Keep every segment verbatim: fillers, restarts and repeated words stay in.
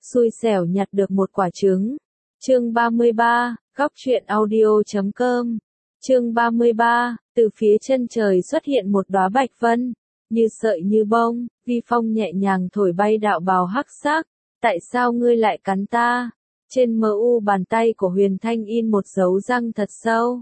xui xẻo nhặt được một quả trứng. Chương ba mươi ba, góc truyện audio chấm com. Chương ba mươi ba, từ phía chân trời xuất hiện một đóa bạch vân, như sợi như bông, vi phong nhẹ nhàng thổi bay đạo bào hắc sắc. Tại sao ngươi lại cắn ta? Trên mờ u bàn tay của Huyền Thanh in một dấu răng thật sâu.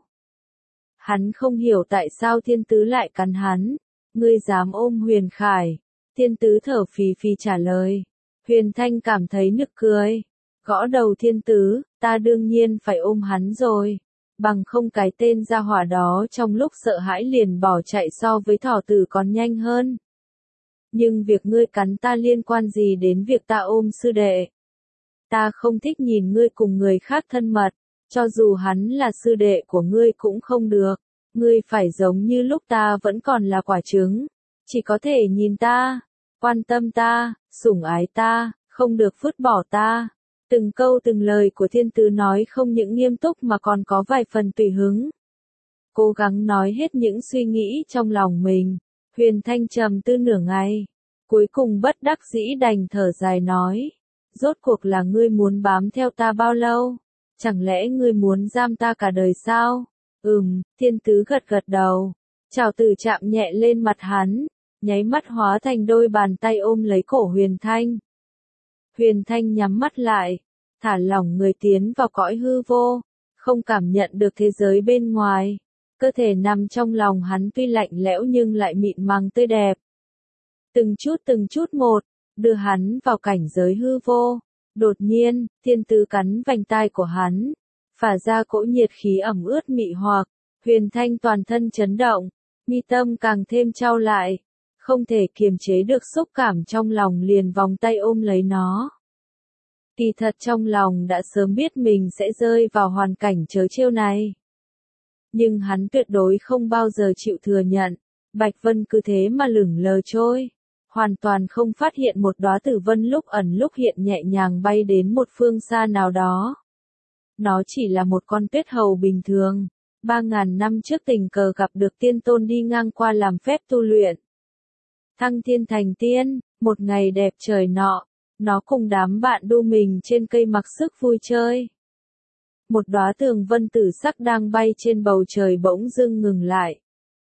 Hắn không hiểu tại sao thiên tứ lại cắn hắn. Ngươi dám ôm Huyền Khải? Thiên tứ thở phì phì trả lời. Huyền Thanh cảm thấy nực cười. Gõ đầu thiên tứ, ta đương nhiên phải ôm hắn rồi. Bằng không cái tên gia hỏa đó trong lúc sợ hãi liền bỏ chạy so với thỏ tử còn nhanh hơn. Nhưng việc ngươi cắn ta liên quan gì đến việc ta ôm sư đệ? Ta không thích nhìn ngươi cùng người khác thân mật, cho dù hắn là sư đệ của ngươi cũng không được. Ngươi phải giống như lúc ta vẫn còn là quả trứng, chỉ có thể nhìn ta, quan tâm ta, sủng ái ta, không được vứt bỏ ta. Từng câu từng lời của thiên tứ nói không những nghiêm túc mà còn có vài phần tùy hứng. Cố gắng nói hết những suy nghĩ trong lòng mình. Huyền Thanh trầm tư nửa ngày, cuối cùng bất đắc dĩ đành thở dài nói. Rốt cuộc là ngươi muốn bám theo ta bao lâu? Chẳng lẽ ngươi muốn giam ta cả đời sao? Ừm, thiên tứ gật gật đầu. Chào tử chạm nhẹ lên mặt hắn, nháy mắt hóa thành đôi bàn tay ôm lấy cổ Huyền Thanh. Huyền Thanh nhắm mắt lại, thả lỏng người tiến vào cõi hư vô, không cảm nhận được thế giới bên ngoài. Cơ thể nằm trong lòng hắn tuy lạnh lẽo nhưng lại mịn màng tươi đẹp. Từng chút từng chút một, đưa hắn vào cảnh giới hư vô. Đột nhiên, thiên tứ cắn vành tai của hắn, phả ra cỗ nhiệt khí ẩm ướt mị hoặc. Huyền Thanh toàn thân chấn động, mi tâm càng thêm trao lại, không thể kiềm chế được xúc cảm trong lòng liền vòng tay ôm lấy nó. Kỳ thật trong lòng đã sớm biết mình sẽ rơi vào hoàn cảnh trớ trêu này. Nhưng hắn tuyệt đối không bao giờ chịu thừa nhận, Bạch Vân cứ thế mà lửng lờ trôi, hoàn toàn không phát hiện một đóa tử vân lúc ẩn lúc hiện nhẹ nhàng bay đến một phương xa nào đó. Nó chỉ là một con tuyết hầu bình thường, ba ngàn năm trước tình cờ gặp được tiên tôn đi ngang qua làm phép tu luyện. Thăng thiên thành tiên, một ngày đẹp trời nọ, nó cùng đám bạn đu mình trên cây mặc sức vui chơi. Một đóa tường vân tử sắc đang bay trên bầu trời bỗng dưng ngừng lại.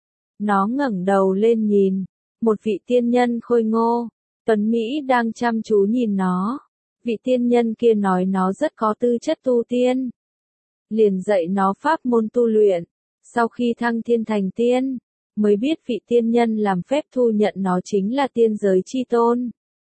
Nó ngẩng đầu lên nhìn, một vị tiên nhân khôi ngô, tuấn Mỹ đang chăm chú nhìn nó. Vị tiên nhân kia nói nó rất có tư chất tu tiên. Liền dạy nó pháp môn tu luyện, sau khi thăng thiên thành tiên, mới biết vị tiên nhân làm phép thu nhận nó chính là tiên giới chi tôn.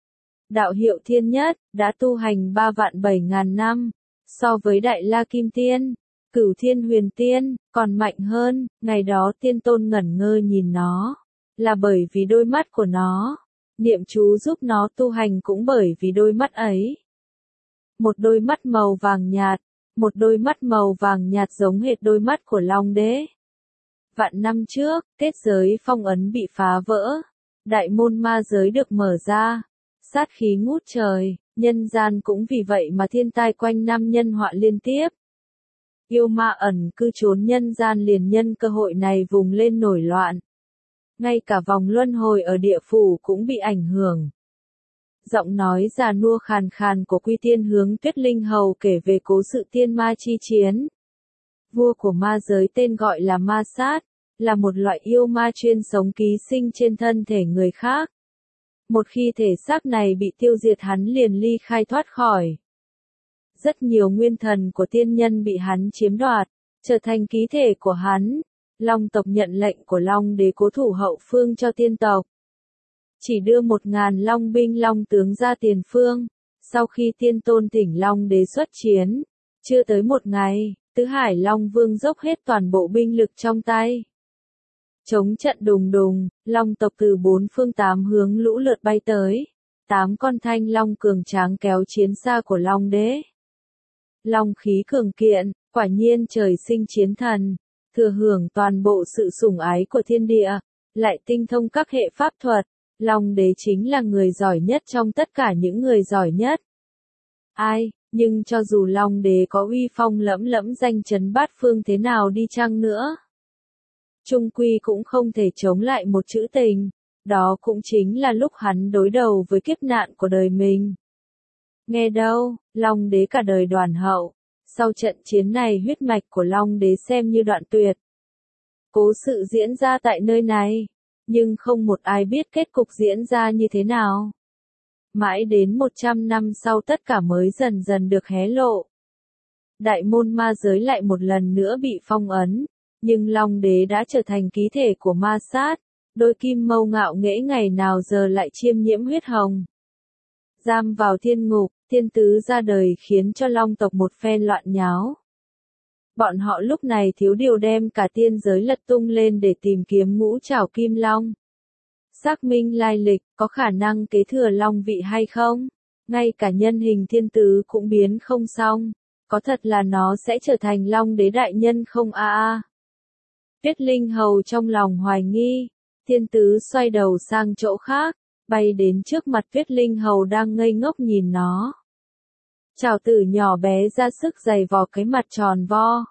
Đạo hiệu thiên nhất, đã tu hành ba vạn bảy ngàn năm, so với Đại La Kim Tiên, Cửu Thiên Huyền Tiên, còn mạnh hơn. Ngày đó tiên tôn ngẩn ngơ nhìn nó, là bởi vì đôi mắt của nó, niệm chú giúp nó tu hành cũng bởi vì đôi mắt ấy. Một đôi mắt màu vàng nhạt, một đôi mắt màu vàng nhạt giống hệt đôi mắt của Long Đế. Vạn năm trước, kết giới phong ấn bị phá vỡ, đại môn ma giới được mở ra, sát khí ngút trời, nhân gian cũng vì vậy mà thiên tai quanh năm nhân họa liên tiếp. Yêu ma ẩn cư trốn nhân gian liền nhân cơ hội này vùng lên nổi loạn. Ngay cả vòng luân hồi ở địa phủ cũng bị ảnh hưởng. Giọng nói già nua khàn khàn của Quy Tiên hướng Tuyết Linh Hầu kể về cố sự tiên ma chi chiến. Vua của ma giới tên gọi là Ma Sát, là một loại yêu ma chuyên sống ký sinh trên thân thể người khác. Một khi thể xác này bị tiêu diệt hắn liền ly khai thoát khỏi. Rất nhiều nguyên thần của tiên nhân bị hắn chiếm đoạt, trở thành ký thể của hắn. Long tộc nhận lệnh của Long Đế cố thủ hậu phương cho tiên tộc. Chỉ đưa một ngàn long binh long tướng ra tiền phương. Sau khi tiên tôn thỉnh Long Đế xuất chiến, chưa tới một ngày, Tứ Hải Long Vương dốc hết toàn bộ binh lực trong tay. Chống trận đùng đùng, long tộc từ bốn phương tám hướng lũ lượt bay tới. Tám con thanh long cường tráng kéo chiến xa của Long Đế. Long khí cường kiện, quả nhiên trời sinh chiến thần, thừa hưởng toàn bộ sự sủng ái của thiên địa, lại tinh thông các hệ pháp thuật. Long Đế chính là người giỏi nhất trong tất cả những người giỏi nhất. Ai, nhưng cho dù Long Đế có uy phong lẫm lẫm danh chấn bát phương thế nào đi chăng nữa, chung quy cũng không thể chống lại một chữ tình. Đó cũng chính là lúc hắn đối đầu với kiếp nạn của đời mình. Nghe đâu, Long đế cả đời đoàn hậu. Sau trận chiến này huyết mạch của Long đế xem như đoạn tuyệt. Cố sự diễn ra tại nơi này, nhưng không một ai biết kết cục diễn ra như thế nào. Mãi đến một trăm năm sau tất cả mới dần dần được hé lộ. Đại môn ma giới lại một lần nữa bị phong ấn, nhưng Long đế đã trở thành ký thể của ma sát, đôi kim mâu ngạo nghễ ngày nào giờ lại chiêm nhiễm huyết hồng. Giam vào thiên ngục, thiên tứ ra đời khiến cho Long tộc một phen loạn nháo. Bọn họ lúc này thiếu điều đem cả tiên giới lật tung lên để tìm kiếm ngũ trảo kim long. Xác minh lai lịch, có khả năng kế thừa long vị hay không? Ngay cả nhân hình thiên tứ cũng biến không xong. Có thật là nó sẽ trở thành long đế đại nhân không a a? Tuyết Linh Hầu trong lòng hoài nghi. Thiên tứ xoay đầu sang chỗ khác, bay đến trước mặt Tuyết Linh Hầu đang ngây ngốc nhìn nó. Chào tử nhỏ bé ra sức giày vò cái mặt tròn vo.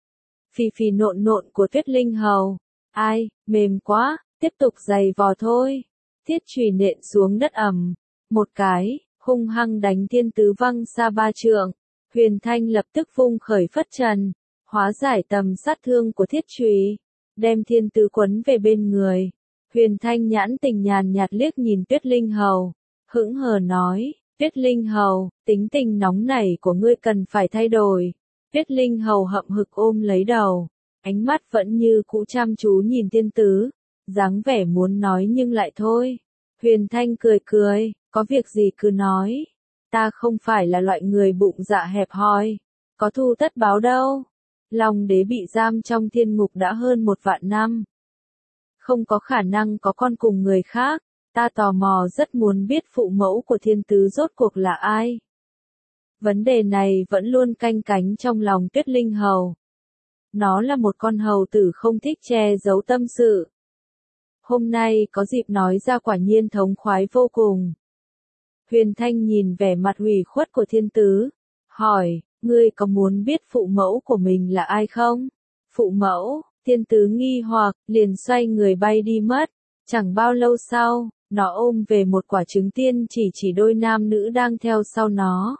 Phì phì nộn nộn của Tuyết Linh Hầu. Ai, mềm quá, tiếp tục giày vò thôi. Thiết chùy nện xuống đất ầm. Một cái, hung hăng đánh thiên tứ văng xa ba trượng. Huyền Thanh lập tức vung khởi phất trần, hóa giải tầm sát thương của thiết chùy, đem thiên tứ quấn về bên người. Huyền Thanh nhãn tình nhàn nhạt liếc nhìn Tuyết Linh Hầu, hững hờ nói, Tuyết Linh Hầu, tính tình nóng nảy của ngươi cần phải thay đổi. Tuyết Linh Hầu hậm hực ôm lấy đầu, ánh mắt vẫn như cũ chăm chú nhìn thiên tứ, dáng vẻ muốn nói nhưng lại thôi. Huyền Thanh cười cười, có việc gì cứ nói. Ta không phải là loại người bụng dạ hẹp hòi, có thù tất báo đâu. Long đế bị giam trong thiên ngục đã hơn một vạn năm. Không có khả năng có con cùng người khác, ta tò mò rất muốn biết phụ mẫu của thiên tứ rốt cuộc là ai. Vấn đề này vẫn luôn canh cánh trong lòng Tuyết Linh Hầu. Nó là một con hầu tử không thích che giấu tâm sự. Hôm nay có dịp nói ra quả nhiên thống khoái vô cùng. Huyền Thanh nhìn vẻ mặt hủy khuất của thiên tứ, hỏi, ngươi có muốn biết phụ mẫu của mình là ai không? Phụ mẫu, thiên tứ nghi hoặc, liền xoay người bay đi mất. Chẳng bao lâu sau, nó ôm về một quả trứng tiên chỉ chỉ đôi nam nữ đang theo sau nó.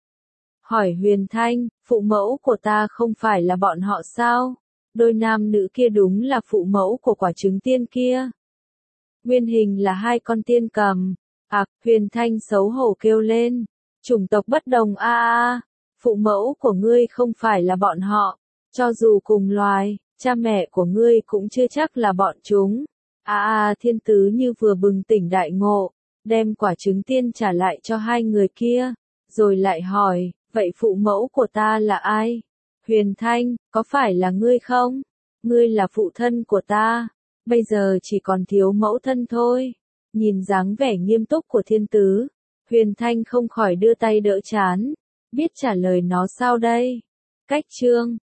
Hỏi Huyền Thanh, phụ mẫu của ta không phải là bọn họ sao? Đôi nam nữ kia đúng là phụ mẫu của quả trứng tiên kia. Nguyên hình là hai con tiên cầm. Ặc, à, Huyền Thanh xấu hổ kêu lên. Chủng tộc bất đồng a a, phụ mẫu của ngươi không phải là bọn họ. Cho dù cùng loài, cha mẹ của ngươi cũng chưa chắc là bọn chúng. A a, thiên tứ như vừa bừng tỉnh đại ngộ, đem quả trứng tiên trả lại cho hai người kia, rồi lại hỏi, vậy phụ mẫu của ta là ai? Huyền Thanh, có phải là ngươi không? Ngươi là phụ thân của ta, bây giờ chỉ còn thiếu mẫu thân thôi. Nhìn dáng vẻ nghiêm túc của thiên tứ, Huyền Thanh không khỏi đưa tay đỡ chán, biết trả lời nó sao đây? Cách chương